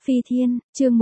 Phi Thiên, chương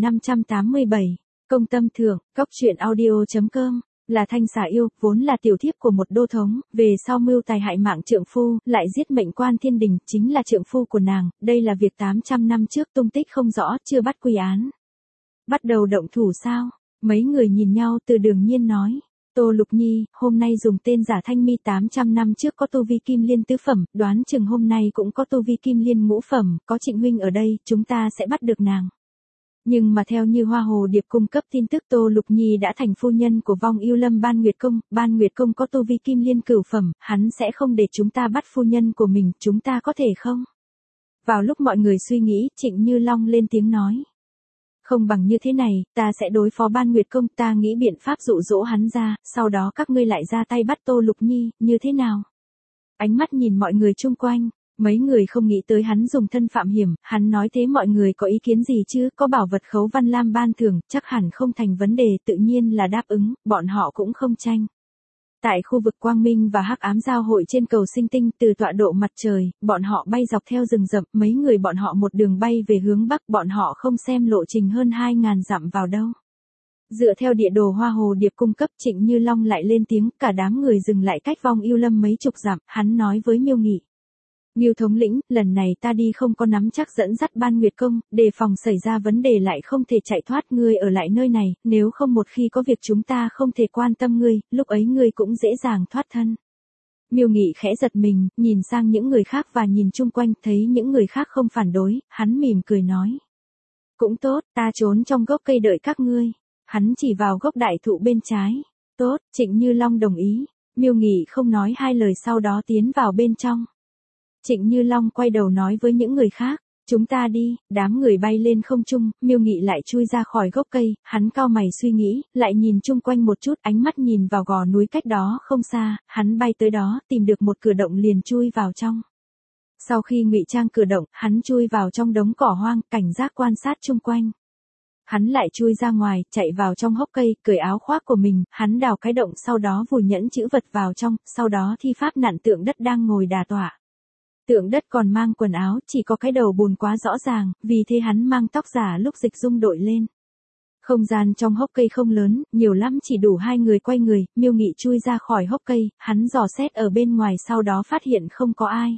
1587, công tâm thượng, cóc truyện audio.com, là thanh xà yêu, vốn là tiểu thiếp của một đô thống, về sau mưu tài hại mạng trượng phu, lại giết mệnh quan thiên đình, chính là trượng phu của nàng, đây là việc 800 năm trước tung tích không rõ, chưa bắt quy án. Bắt đầu động thủ sao? Mấy người nhìn nhau Từ Đường Nhiên nói. Tô Lục Nhi, hôm nay dùng tên giả Thanh Mi 800 năm trước có tu vi kim liên tứ phẩm, đoán chừng hôm nay cũng có tu vi kim liên ngũ phẩm, có Trịnh huynh ở đây, chúng ta sẽ bắt được nàng. Nhưng mà theo như Hoa Hồ Điệp cung cấp tin tức Tô Lục Nhi đã thành phu nhân của Vong Yêu Lâm Ban Nguyệt Công có tu vi kim liên cửu phẩm, hắn sẽ không để chúng ta bắt phu nhân của mình, chúng ta có thể không? Vào lúc mọi người suy nghĩ, Trịnh Như Long lên tiếng nói. Không bằng như thế này, ta sẽ đối phó Ban Nguyệt Công, ta nghĩ biện pháp dụ dỗ hắn ra, sau đó các ngươi lại ra tay bắt Tô Lục Nhi, như thế nào? Ánh mắt nhìn mọi người chung quanh, mấy người không nghĩ tới hắn dùng thân phạm hiểm, hắn nói thế mọi người có ý kiến gì chứ, có bảo vật khấu văn lam ban thưởng, chắc hẳn không thành vấn đề, tự nhiên là đáp ứng, bọn họ cũng không tranh. Tại khu vực quang minh và hắc ám giao hội trên cầu Sinh Tinh, từ tọa độ mặt trời, bọn họ bay dọc theo rừng rậm, mấy người bọn họ một đường bay về hướng bắc, bọn họ không xem lộ trình hơn 2.000 dặm vào đâu. Dựa theo địa đồ Hoa Hồ Điệp cung cấp, Trịnh Như Long lại lên tiếng, cả đám người dừng lại cách Vong Yêu Lâm mấy chục dặm, hắn nói với Miêu Nghị. Miêu thống lĩnh, lần này ta đi không có nắm chắc dẫn dắt Ban Nguyệt Công, đề phòng xảy ra vấn đề lại không thể chạy thoát, ngươi ở lại nơi này, nếu không một khi có việc chúng ta không thể quan tâm ngươi, lúc ấy ngươi cũng dễ dàng thoát thân. Miêu Nghị khẽ giật mình, nhìn sang những người khác và nhìn chung quanh, thấy những người khác không phản đối, hắn mỉm cười nói. Cũng tốt, ta trốn trong gốc cây đợi các ngươi. Hắn chỉ vào gốc đại thụ bên trái. Tốt, Trịnh Như Long đồng ý. Miêu Nghị không nói hai lời sau đó tiến vào bên trong. Trịnh Như Long quay đầu nói với những người khác, chúng ta đi, đám người bay lên không trung, Miêu Nghị lại chui ra khỏi gốc cây, hắn cau mày suy nghĩ, lại nhìn chung quanh một chút, ánh mắt nhìn vào gò núi cách đó không xa, hắn bay tới đó, tìm được một cửa động liền chui vào trong. Sau khi ngụy trang cửa động, hắn chui vào trong đống cỏ hoang, cảnh giác quan sát chung quanh. Hắn lại chui ra ngoài, chạy vào trong hốc cây, cởi áo khoác của mình, hắn đào cái động sau đó vùi nhẫn chữ vật vào trong, sau đó thi pháp nặn tượng đất đang ngồi đà tọa. Tượng đất còn mang quần áo, chỉ có cái đầu bùn quá rõ ràng, vì thế hắn mang tóc giả lúc Dịch Dung đội lên. Không gian trong hốc cây không lớn, nhiều lắm chỉ đủ hai người quay người, Miêu Nghị chui ra khỏi hốc cây, hắn dò xét ở bên ngoài sau đó phát hiện không có ai.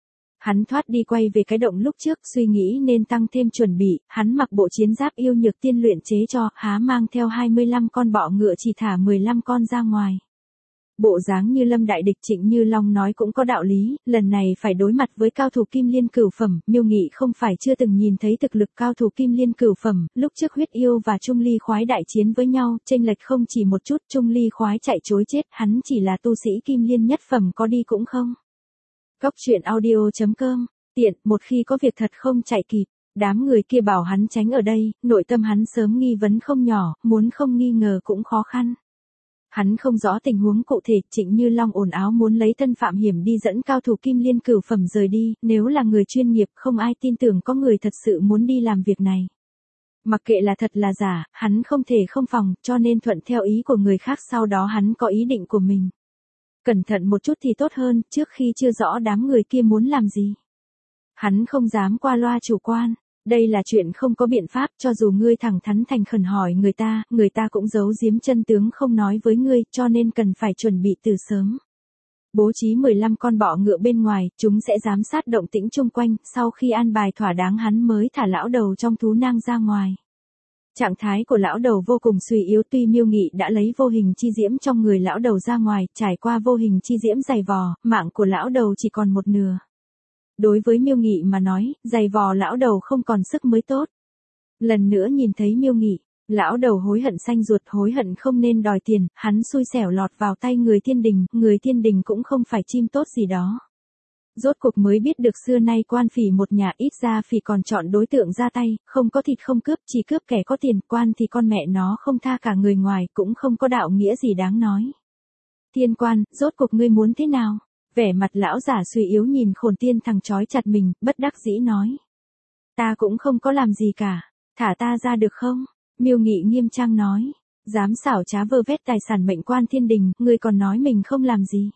Hắn thoát đi quay về cái động lúc trước, suy nghĩ nên tăng thêm chuẩn bị, hắn mặc bộ chiến giáp yêu nhược tiên luyện chế cho, há mang theo 25 con bọ ngựa chỉ thả 15 con ra ngoài. Bộ dáng như lâm đại địch, Trịnh Như Long nói cũng có đạo lý, lần này phải đối mặt với cao thủ kim liên cửu phẩm, Miêu Nghị không phải chưa từng nhìn thấy thực lực cao thủ kim liên cửu phẩm, lúc trước Huyết Yêu và Trung Ly Khoái đại chiến với nhau, chênh lệch không chỉ một chút, Trung Ly Khoái chạy chối chết, hắn chỉ là tu sĩ kim liên nhất phẩm có đi cũng không. Cóc truyện audio.com, tiện, một khi có việc thật không chạy kịp, đám người kia bảo hắn tránh ở đây, nội tâm hắn sớm nghi vấn không nhỏ, muốn không nghi ngờ cũng khó khăn. Hắn không rõ tình huống cụ thể, Trịnh Như Long ồn áo muốn lấy thân phạm hiểm đi dẫn cao thủ kim liên cửu phẩm rời đi, nếu là người chuyên nghiệp không ai tin tưởng có người thật sự muốn đi làm việc này. Mặc kệ là thật là giả, hắn không thể không phòng, cho nên thuận theo ý của người khác, sau đó hắn có ý định của mình. Cẩn thận một chút thì tốt hơn, trước khi chưa rõ đám người kia muốn làm gì. Hắn không dám qua loa chủ quan. Đây là chuyện không có biện pháp, cho dù ngươi thẳng thắn thành khẩn hỏi người ta cũng giấu giếm chân tướng không nói với ngươi, cho nên cần phải chuẩn bị từ sớm. Bố trí 15 con bọ ngựa bên ngoài, chúng sẽ giám sát động tĩnh chung quanh, sau khi an bài thỏa đáng hắn mới thả lão đầu trong thú nang ra ngoài. Trạng thái của lão đầu vô cùng suy yếu, tuy Miêu Nghị đã lấy vô hình chi diễm trong người lão đầu ra ngoài, trải qua vô hình chi diễm dày vò, mạng của lão đầu chỉ còn một nửa. Đối với Miêu Nghị mà nói, giày vò lão đầu không còn sức mới tốt. Lần nữa nhìn thấy Miêu Nghị, lão đầu hối hận xanh ruột, hối hận không nên đòi tiền, hắn xui xẻo lọt vào tay người thiên đình cũng không phải chim tốt gì đó. Rốt cuộc mới biết được xưa nay quan phỉ một nhà, ít ra phỉ còn chọn đối tượng ra tay, không có thịt không cướp, chỉ cướp kẻ có tiền, quan thì con mẹ nó không tha cả người ngoài, cũng không có đạo nghĩa gì đáng nói. Thiên quan, rốt cuộc ngươi muốn thế nào? Vẻ mặt lão giả suy yếu nhìn Khổn Tiên thằng trói chặt mình, bất đắc dĩ nói. Ta cũng không có làm gì cả, thả ta ra được không? Miêu Nghị nghiêm trang nói. Dám xảo trá vơ vét tài sản mệnh quan thiên đình, ngươi còn nói mình không làm gì.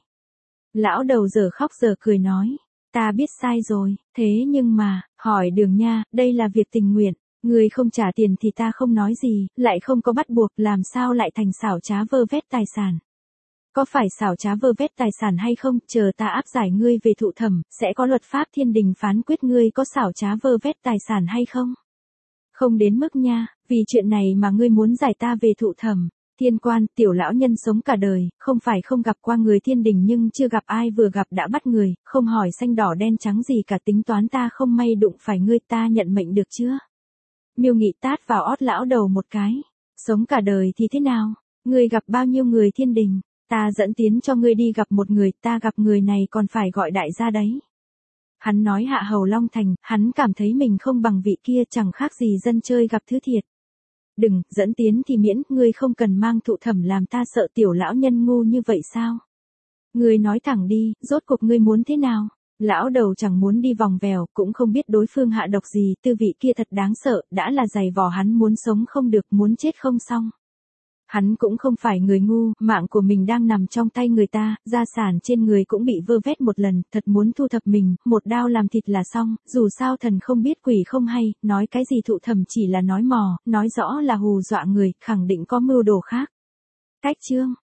Lão đầu giờ khóc giờ cười nói. Ta biết sai rồi, thế nhưng mà, hỏi Đường nha, đây là việc tình nguyện. Ngươi không trả tiền thì ta không nói gì, lại không có bắt buộc, làm sao lại thành xảo trá vơ vét tài sản. Có phải xảo trá vơ vét tài sản hay không, chờ ta áp giải ngươi về thụ thẩm, sẽ có luật pháp thiên đình phán quyết ngươi có xảo trá vơ vét tài sản hay không. Không đến mức nha, vì chuyện này mà ngươi muốn giải ta về thụ thẩm. Thiên quan, tiểu lão nhân sống cả đời, không phải không gặp qua người thiên đình nhưng chưa gặp ai vừa gặp đã bắt người, không hỏi xanh đỏ đen trắng gì cả, tính toán ta không may đụng phải ngươi, ta nhận mệnh được chưa? Miêu Nghị tát vào ót lão đầu một cái. Sống cả đời thì thế nào? Ngươi gặp bao nhiêu người thiên đình? Ta dẫn tiến cho ngươi đi gặp một người, ta gặp người này còn phải gọi đại gia đấy. Hắn nói hạ hầu Long Thành, hắn cảm thấy mình không bằng vị kia, chẳng khác gì dân chơi gặp thứ thiệt. Đừng, dẫn tiến thì miễn, ngươi không cần mang thụ thẩm làm ta sợ, tiểu lão nhân ngu như vậy sao? Ngươi nói thẳng đi, rốt cuộc ngươi muốn thế nào? Lão đầu chẳng muốn đi vòng vèo, cũng không biết đối phương hạ độc gì, tư vị kia thật đáng sợ, đã là giày vò hắn muốn sống không được, muốn chết không xong. Hắn cũng không phải người ngu, mạng của mình đang nằm trong tay người ta, gia sản trên người cũng bị vơ vét một lần, thật muốn thu thập mình, một đao làm thịt là xong, dù sao thần không biết quỷ không hay, nói cái gì thụ thẩm chỉ là nói mò, nói rõ là hù dọa người, khẳng định có mưu đồ khác. Cách chương